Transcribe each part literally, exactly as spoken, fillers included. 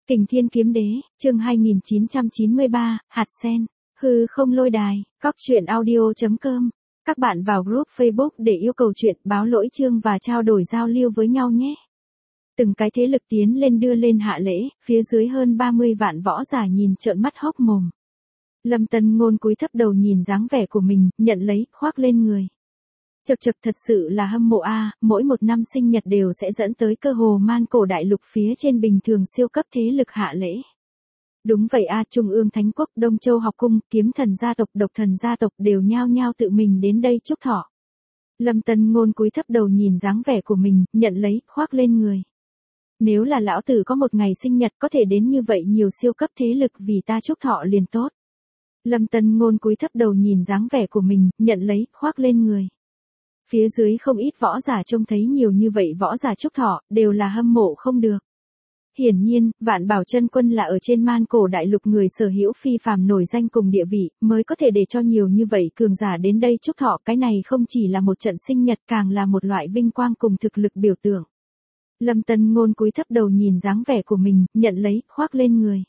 Kình Thiên Kiếm Đế, chương hai nghìn chín trăm chín mươi ba, Hạt Sen, hư không lôi đài, cóc truyện audio chấm com. Các bạn vào group Facebook để yêu cầu chuyện, báo lỗi chương và trao đổi giao lưu với nhau nhé. Từng cái thế lực tiến lên đưa lên hạ lễ, phía dưới hơn ba mươi vạn võ giả nhìn trợn mắt hốc mồm. Lâm Tân Ngôn cúi thấp đầu nhìn dáng vẻ của mình, nhận lấy, khoác lên người. Chật chật thật sự là hâm mộ a, mỗi một năm sinh nhật đều sẽ dẫn tới cơ hồ man cổ đại lục phía trên bình thường siêu cấp thế lực hạ lễ. Đúng vậy a, Trung ương Thánh Quốc, Đông Châu Học Cung, Kiếm Thần gia tộc, Độc Thần gia tộc đều nhao nhao tự mình đến đây chúc thọ. Lâm Tân Ngôn cúi thấp đầu nhìn dáng vẻ của mình, nhận lấy, khoác lên người. Nếu là lão tử có một ngày sinh nhật có thể đến như vậy nhiều siêu cấp thế lực vì ta chúc thọ liền tốt. Lâm Tân Ngôn cúi thấp đầu nhìn dáng vẻ của mình, nhận lấy, khoác lên người. Phía dưới không ít võ giả trông thấy nhiều như vậy võ giả chúc thọ, đều là hâm mộ không được. Hiển nhiên, Vạn Bảo Chân Quân là ở trên man cổ đại lục người sở hữu phi phàm nổi danh cùng địa vị, mới có thể để cho nhiều như vậy cường giả đến đây chúc thọ. Cái này không chỉ là một trận sinh nhật, càng là một loại vinh quang cùng thực lực biểu tượng. Lâm Tân Ngôn cúi thấp đầu nhìn dáng vẻ của mình, nhận lấy, khoác lên người.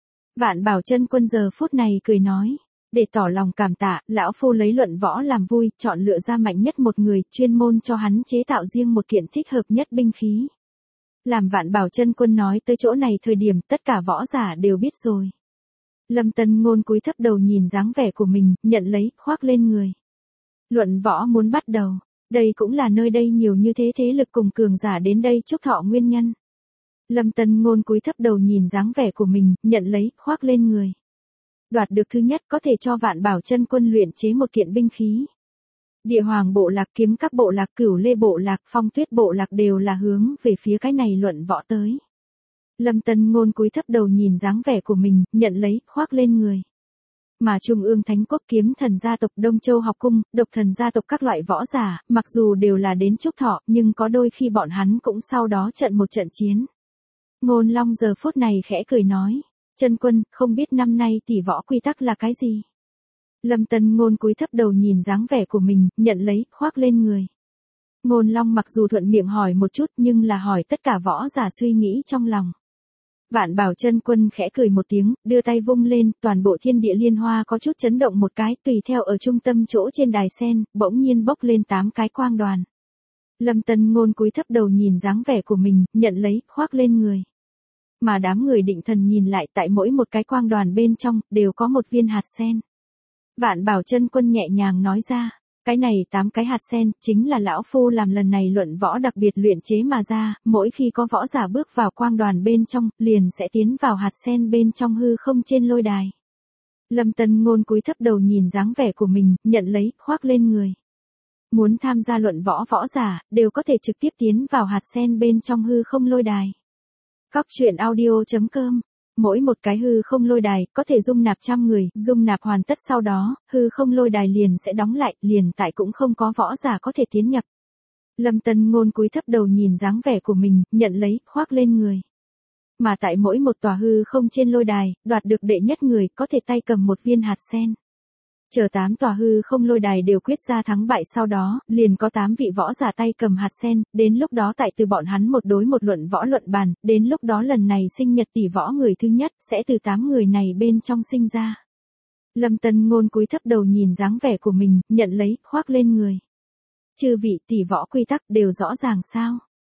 Vạn Bảo Chân Quân giờ phút này cười nói. Để tỏ lòng cảm tạ, lão phu lấy luận võ làm vui, chọn lựa ra mạnh nhất một người, chuyên môn cho hắn chế tạo riêng một kiện thích hợp nhất binh khí. Làm Vạn Bảo Chân Quân nói tới chỗ này thời điểm, tất cả võ giả đều biết rồi. Lâm Tân Ngôn cúi thấp đầu nhìn dáng vẻ của mình, nhận lấy, khoác lên người. Luận võ muốn bắt đầu, đây cũng là nơi đây nhiều như thế thế lực cùng cường giả đến đây chúc thọ nguyên nhân. Lâm Tân Ngôn cúi thấp đầu nhìn dáng vẻ của mình, nhận lấy, khoác lên người. Đoạt được thứ nhất có thể cho Vạn Bảo Chân Quân luyện chế một kiện binh khí. Địa Hoàng bộ lạc, Kiếm Các bộ lạc, Cửu Lê bộ lạc, Phong Tuyết bộ lạc đều là hướng về phía cái này luận võ tới. Lâm Tân Ngôn cúi thấp đầu nhìn dáng vẻ của mình, nhận lấy, khoác lên người. Mà Trung ương Thánh Quốc, Kiếm Thần gia tộc, Đông Châu Học Cung, Độc Thần gia tộc các loại võ giả, mặc dù đều là đến chúc thọ, nhưng có đôi khi bọn hắn cũng sau đó trận một trận chiến. Ngôn Long giờ phút này khẽ cười nói. Chân Quân, không biết năm nay tỷ võ quy tắc là cái gì? Lâm Tân Ngôn cúi thấp đầu nhìn dáng vẻ của mình, nhận lấy, khoác lên người. Ngôn Long mặc dù thuận miệng hỏi một chút nhưng là hỏi tất cả võ giả suy nghĩ trong lòng. Vạn Bảo Chân Quân khẽ cười một tiếng, đưa tay vung lên, toàn bộ thiên địa liên hoa có chút chấn động một cái, tùy theo ở trung tâm chỗ trên đài sen, bỗng nhiên bốc lên tám cái quang đoàn. Lâm Tân Ngôn cúi thấp đầu nhìn dáng vẻ của mình, nhận lấy, khoác lên người. Mà đám người định thần nhìn lại, tại mỗi một cái quang đoàn bên trong, đều có một viên hạt sen. Vạn Bảo Chân Quân nhẹ nhàng nói ra, cái này tám cái hạt sen, chính là lão phu làm lần này luận võ đặc biệt luyện chế mà ra, mỗi khi có võ giả bước vào quang đoàn bên trong, liền sẽ tiến vào hạt sen bên trong hư không trên lôi đài. Lâm Tân Ngôn cúi thấp đầu nhìn dáng vẻ của mình, nhận lấy, khoác lên người. Muốn tham gia luận võ võ giả, đều có thể trực tiếp tiến vào hạt sen bên trong hư không lôi đài. Cóc truyện audio chấm com. Mỗi một cái hư không lôi đài có thể dung nạp trăm người, dung nạp hoàn tất sau đó, hư không lôi đài liền sẽ đóng lại, liền tại cũng không có võ giả có thể tiến nhập. Lâm Tân Ngôn cúi thấp đầu nhìn dáng vẻ của mình, nhận lấy, khoác lên người. Mà tại mỗi một tòa hư không trên lôi đài, đoạt được đệ nhất người có thể tay cầm một viên hạt sen. Chờ tám tòa hư không lôi đài đều quyết ra thắng bại sau đó, liền có tám vị võ giả tay cầm hạt sen, đến lúc đó tại từ bọn hắn một đối một luận võ luận bàn, đến lúc đó lần này sinh nhật tỷ võ người thứ nhất sẽ từ tám người này bên trong sinh ra. Lâm Tân Ngôn cúi thấp đầu nhìn dáng vẻ của mình, nhận lấy, khoác lên người. Chư vị tỷ võ quy tắc đều rõ ràng sao?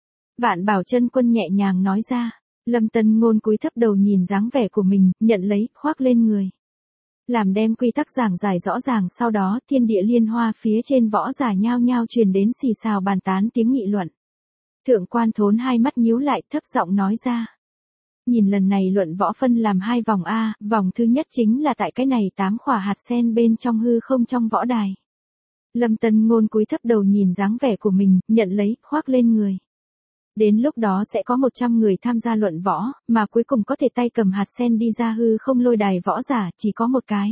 Vạn Bảo Chân Quân nhẹ nhàng nói ra. Lâm Tân Ngôn cúi thấp đầu nhìn dáng vẻ của mình, nhận lấy, khoác lên người. Làm đem quy tắc giảng giải rõ ràng sau đó, thiên địa liên hoa phía trên võ giả nhao nhao truyền đến xì xào bàn tán tiếng nghị luận. Thượng Quan Thốn hai mắt nhíu lại, thấp giọng nói ra. Nhìn lần này luận võ phân làm hai vòng A, vòng thứ nhất chính là tại cái này tám khỏa hạt sen bên trong hư không trong võ đài. Lâm Tân Ngôn cúi thấp đầu nhìn dáng vẻ của mình, nhận lấy, khoác lên người. Đến lúc đó sẽ có một trăm người tham gia luận võ, mà cuối cùng có thể tay cầm hạt sen đi ra hư không lôi đài võ giả, chỉ có một cái.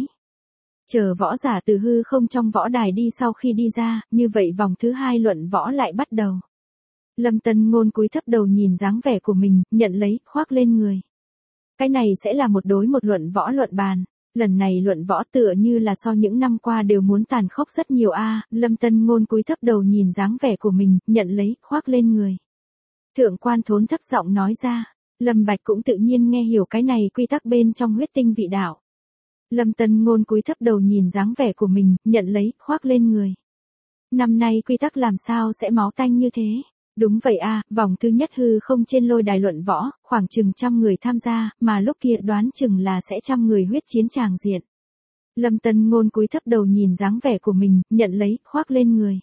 Chờ võ giả từ hư không trong võ đài đi sau khi đi ra, như vậy vòng thứ hai luận võ lại bắt đầu. Lâm Tân Ngôn cúi thấp đầu nhìn dáng vẻ của mình, nhận lấy, khoác lên người. Cái này sẽ là một đối một luận võ luận bàn. Lần này luận võ tựa như là so những năm qua đều muốn tàn khốc rất nhiều a. Lâm Tân Ngôn cúi thấp đầu nhìn dáng vẻ của mình, nhận lấy, khoác lên người. Thượng Quan Thốn thấp giọng nói ra. Lâm Bạch cũng tự nhiên nghe hiểu cái này quy tắc bên trong huyết tinh vị đạo. Lâm Tân Ngôn cúi thấp đầu nhìn dáng vẻ của mình, nhận lấy, khoác lên người. Năm nay quy tắc làm sao sẽ máu tanh như thế? Đúng vậy a, vòng thứ nhất hư không trên lôi đài luận võ, khoảng chừng trăm người tham gia, mà lúc kia đoán chừng là sẽ trăm người huyết chiến tràng diện. Lâm Tân Ngôn cúi thấp đầu nhìn dáng vẻ của mình, nhận lấy, khoác lên người.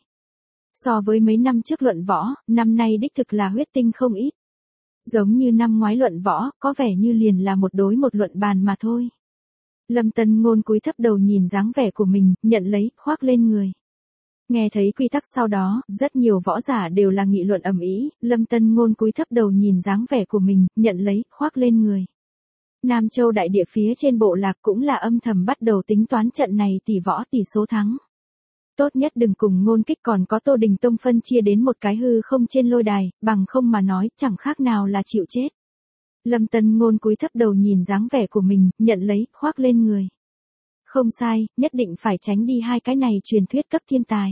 So với mấy năm trước luận võ, năm nay đích thực là huyết tinh không ít. Giống như năm ngoái luận võ, có vẻ như liền là một đối một luận bàn mà thôi. Lâm Tân Ngôn cúi thấp đầu nhìn dáng vẻ của mình, nhận lấy, khoác lên người. Nghe thấy quy tắc sau đó, rất nhiều võ giả đều là nghị luận ầm ĩ. Lâm Tân Ngôn cúi thấp đầu nhìn dáng vẻ của mình, nhận lấy, khoác lên người. Nam Châu đại địa phía trên bộ lạc cũng là âm thầm bắt đầu tính toán trận này tỷ võ tỷ số thắng. Tốt nhất đừng cùng Ngôn Kích còn có Tô Đình Tông phân chia đến một cái hư không trên lôi đài, bằng không mà nói chẳng khác nào là chịu chết. Lâm Tân Ngôn cúi thấp đầu nhìn dáng vẻ của mình, nhận lấy, khoác lên người. Không sai, nhất định phải tránh đi hai cái này truyền thuyết cấp thiên tài.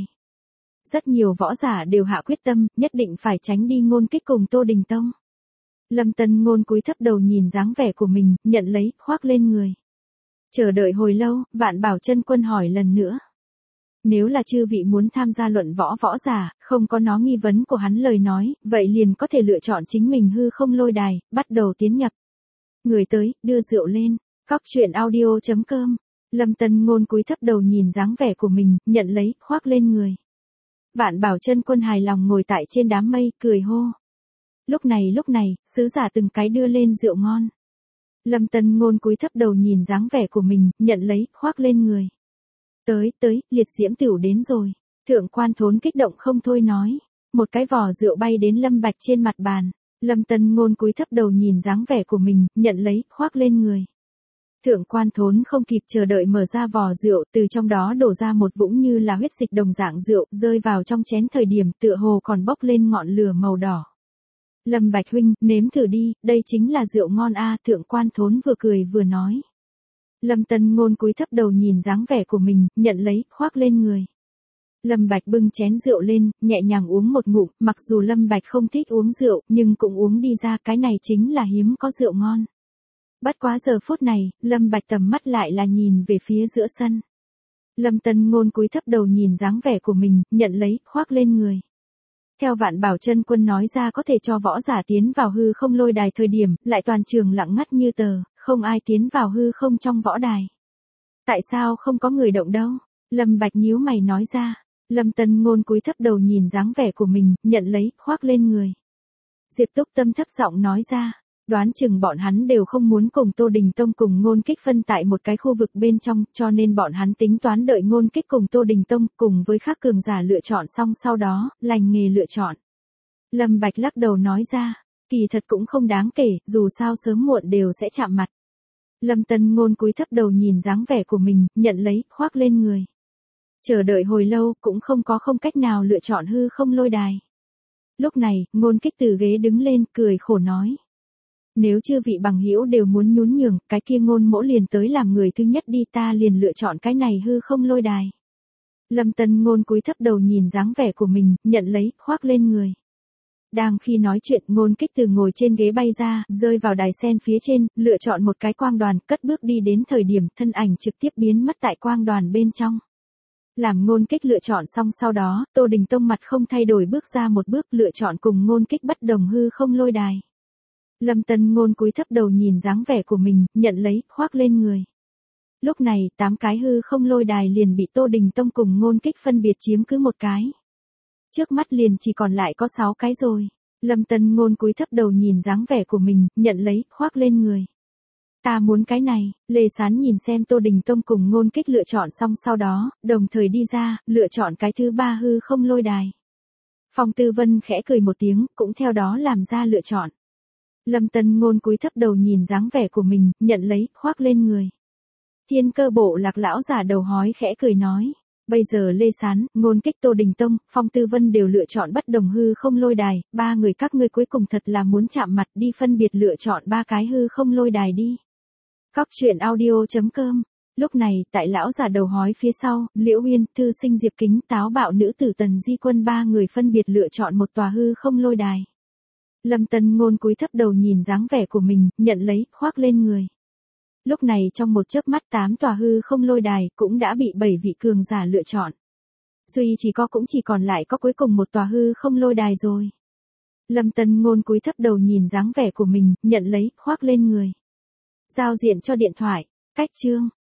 Rất nhiều võ giả đều hạ quyết tâm, nhất định phải tránh đi Ngôn Kích cùng Tô Đình Tông. Lâm Tân Ngôn cúi thấp đầu nhìn dáng vẻ của mình, nhận lấy, khoác lên người. Chờ đợi hồi lâu, Vạn Bảo Chân Quân hỏi lần nữa. Nếu là chư vị muốn tham gia luận võ võ giả, không có nó nghi vấn của hắn lời nói, vậy liền có thể lựa chọn chính mình hư không lôi đài, bắt đầu tiến nhập. Người tới, đưa rượu lên. Cóc truyện audio chấm com. Lâm Tân Ngôn cúi thấp đầu nhìn dáng vẻ của mình, nhận lấy, khoác lên người. Vạn Bảo Chân Quân hài lòng ngồi tại trên đám mây, cười hô. Lúc này lúc này, sứ giả từng cái đưa lên rượu ngon. Lâm Tân Ngôn cúi thấp đầu nhìn dáng vẻ của mình, nhận lấy, khoác lên người. Tới, tới, liệt diễm tửu đến rồi. Thượng Quan Thốn kích động không thôi nói. Một cái vò rượu bay đến Lâm Bạch trên mặt bàn. Lâm Tân Ngôn cúi thấp đầu nhìn dáng vẻ của mình, nhận lấy, khoác lên người. Thượng Quan Thốn không kịp chờ đợi mở ra vò rượu, từ trong đó đổ ra một vũng như là huyết dịch đồng dạng rượu, rơi vào trong chén thời điểm tựa hồ còn bốc lên ngọn lửa màu đỏ. Lâm Bạch huynh, nếm thử đi, đây chính là rượu ngon a, Thượng Quan Thốn vừa cười vừa nói. Lâm Tân Ngôn cúi thấp đầu nhìn dáng vẻ của mình, nhận lấy, khoác lên người. Lâm Bạch bưng chén rượu lên, nhẹ nhàng uống một ngụm, mặc dù Lâm Bạch không thích uống rượu, nhưng cũng uống đi ra, cái này chính là hiếm có rượu ngon. Bất quá giờ phút này, Lâm Bạch tầm mắt lại là nhìn về phía giữa sân. Lâm Tân Ngôn cúi thấp đầu nhìn dáng vẻ của mình, nhận lấy, khoác lên người. Theo Vạn Bảo Chân Quân nói ra có thể cho võ giả tiến vào hư không lôi đài thời điểm, lại toàn trường lặng ngắt như tờ, không ai tiến vào hư không trong võ đài. Tại sao không có người động đâu? Lâm Bạch nhíu mày nói ra. Lâm Tân Ngôn cúi thấp đầu nhìn dáng vẻ của mình, nhận lấy, khoác lên người. Diệp Túc Tâm thấp giọng nói ra. Đoán chừng bọn hắn đều không muốn cùng Tô Đình Tông cùng Ngôn Kích phân tại một cái khu vực bên trong, cho nên bọn hắn tính toán đợi Ngôn Kích cùng Tô Đình Tông cùng với các cường giả lựa chọn xong sau đó, lành nghề lựa chọn. Lâm Bạch lắc đầu nói ra, kỳ thật cũng không đáng kể, dù sao sớm muộn đều sẽ chạm mặt. Lâm Tân Ngôn cúi thấp đầu nhìn dáng vẻ của mình, nhận lấy, khoác lên người. Chờ đợi hồi lâu, cũng không có không cách nào lựa chọn hư không lôi đài. Lúc này, Ngôn Kích từ ghế đứng lên, cười khổ nói. Nếu chư vị bằng hữu đều muốn nhún nhường, cái kia Ngôn Mỗ liền tới làm người thứ nhất đi, ta liền lựa chọn cái này hư không lôi đài. Lâm Tân Ngôn cúi thấp đầu nhìn dáng vẻ của mình, nhận lấy, khoác lên người. Đang khi nói chuyện, Ngôn Kích từ ngồi trên ghế bay ra, rơi vào đài sen phía trên, lựa chọn một cái quang đoàn, cất bước đi đến thời điểm, thân ảnh trực tiếp biến mất tại quang đoàn bên trong. Làm Ngôn Kích lựa chọn xong sau đó, Tô Đình Tông mặt không thay đổi bước ra một bước, lựa chọn cùng Ngôn Kích bất đồng hư không lôi đài. Lâm Tân Ngôn cúi thấp đầu nhìn dáng vẻ của mình, nhận lấy, khoác lên người. Lúc này, tám cái hư không lôi đài liền bị Tô Đình Tông cùng Ngôn Kích phân biệt chiếm cứ một cái. Trước mắt liền chỉ còn lại có sáu cái rồi. Lâm Tân Ngôn cúi thấp đầu nhìn dáng vẻ của mình, nhận lấy, khoác lên người. Ta muốn cái này. Lê Sán nhìn xem Tô Đình Tông cùng Ngôn Kích lựa chọn xong sau đó, đồng thời đi ra, lựa chọn cái thứ ba hư không lôi đài. Phong Tư Vân khẽ cười một tiếng, cũng theo đó làm ra lựa chọn. Lâm Tân Ngôn cúi thấp đầu nhìn dáng vẻ của mình, nhận lấy, khoác lên người. Thiên Cơ Bộ Lạc lão giả đầu hói khẽ cười nói. Bây giờ Lê Sán, Ngôn Kích, Tô Đình Tông, Phong Tư Vân đều lựa chọn bất đồng hư không lôi đài, ba người các ngươi cuối cùng thật là muốn chạm mặt, đi phân biệt lựa chọn ba cái hư không lôi đài đi. Cóc truyện audio chấm com. Lúc này, tại lão giả đầu hói phía sau, Liễu Uyên, Thư Sinh Diệp Kính, táo bạo nữ tử Tần Di Quân ba người phân biệt lựa chọn một tòa hư không lôi đài. Lâm Tân Ngôn cúi thấp đầu nhìn dáng vẻ của mình, nhận lấy, khoác lên người. Lúc này trong một chớp mắt tám tòa hư không lôi đài cũng đã bị bảy vị cường giả lựa chọn. Duy chỉ có cũng chỉ còn lại có cuối cùng một tòa hư không lôi đài rồi. Lâm Tân Ngôn cúi thấp đầu nhìn dáng vẻ của mình, nhận lấy, khoác lên người. Giao diện cho điện thoại, cách chương.